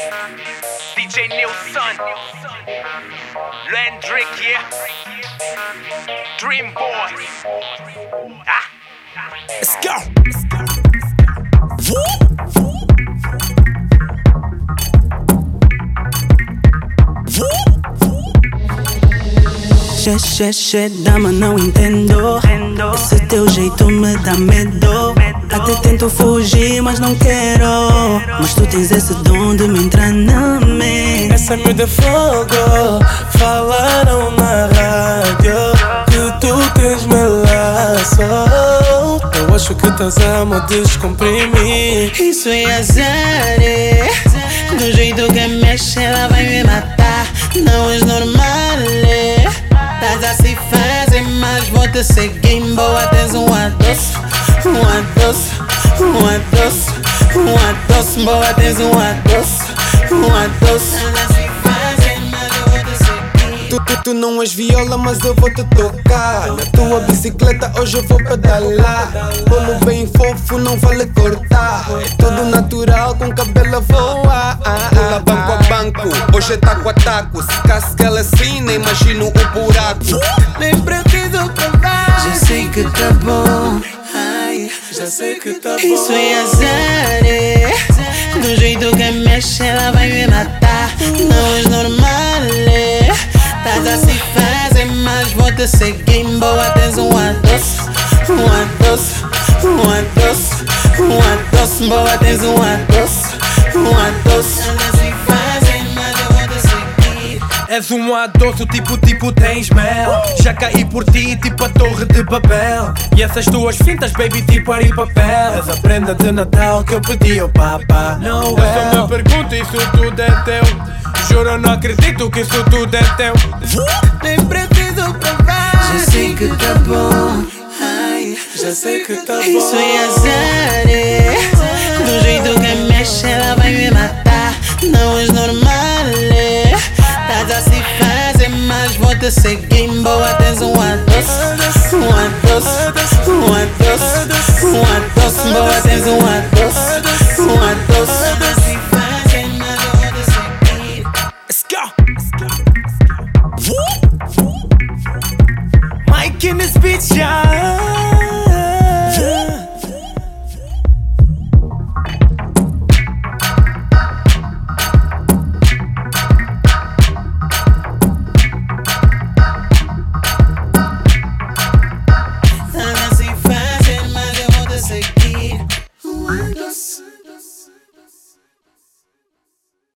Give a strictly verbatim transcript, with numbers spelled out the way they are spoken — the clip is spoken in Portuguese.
D J Nilson, Landrick, yeah. Dream Boy. Ah. Let's go. Xê, xê, xê, dama, não entendo. Esse teu jeito me dá medo. Até tento fugir, mas não quero. Mas tu tens esse dom de me entrar na mente. Essa me dá fogo. Falaram na rádio que tu tens melaço. Eu acho que estás a me descomprimir. Isso é azar, é. Do jeito que mexe, ela vai me matar. Não és normal, é. Estás a se fazer, mas vou te seguir. Boa, tens um adoço, um adoço, um adoço, um adoço. Boa, tens um adoço, um adoço. Estás a se fazer, mas eu vou te seguir. Tu, tu, tu não és viola, mas eu vou te tocar. Na tua bicicleta hoje eu vou pedalar. Bolo bem fofo, não vale cortar. É tudo natural, com cabelo a voar. Pula banco a banco, hoje é taco a taco. Se casca ela assim, nem imagino o buraco. Nem preciso provar. Já sei que tá bom. Ai, já sei que tá bom. Isso é azar, é. Do jeito que mexe, ela vai me matar. Não és normal, é. Estás a se fazer, mas vou te seguir. Boa, tens um adoço, um adoço, um adoço, um adoço. Boa, tens um adoço, um adoço. Estás a se fazer, mas eu vou te seguir. És um adoço, tipo, tipo tens mel. Já caí por ti, tipo a torre de Babel. E essas tuas fintas, baby, tipo ar e papel. És a prenda de Natal que eu pedi ao papá Noel. Eu só me pergunto, isso tudo é teu. Juro, eu não acredito que isso tudo é teu. Nem preciso provar. Já sei que tá bom. Ai, já sei que tá bom. Isso é azar, é. Do jeito que mexe, ela vai me matar. Não és normal, é. Estás a se fazer, mas vou te seguir. Boa, tens um adoço, um adoço,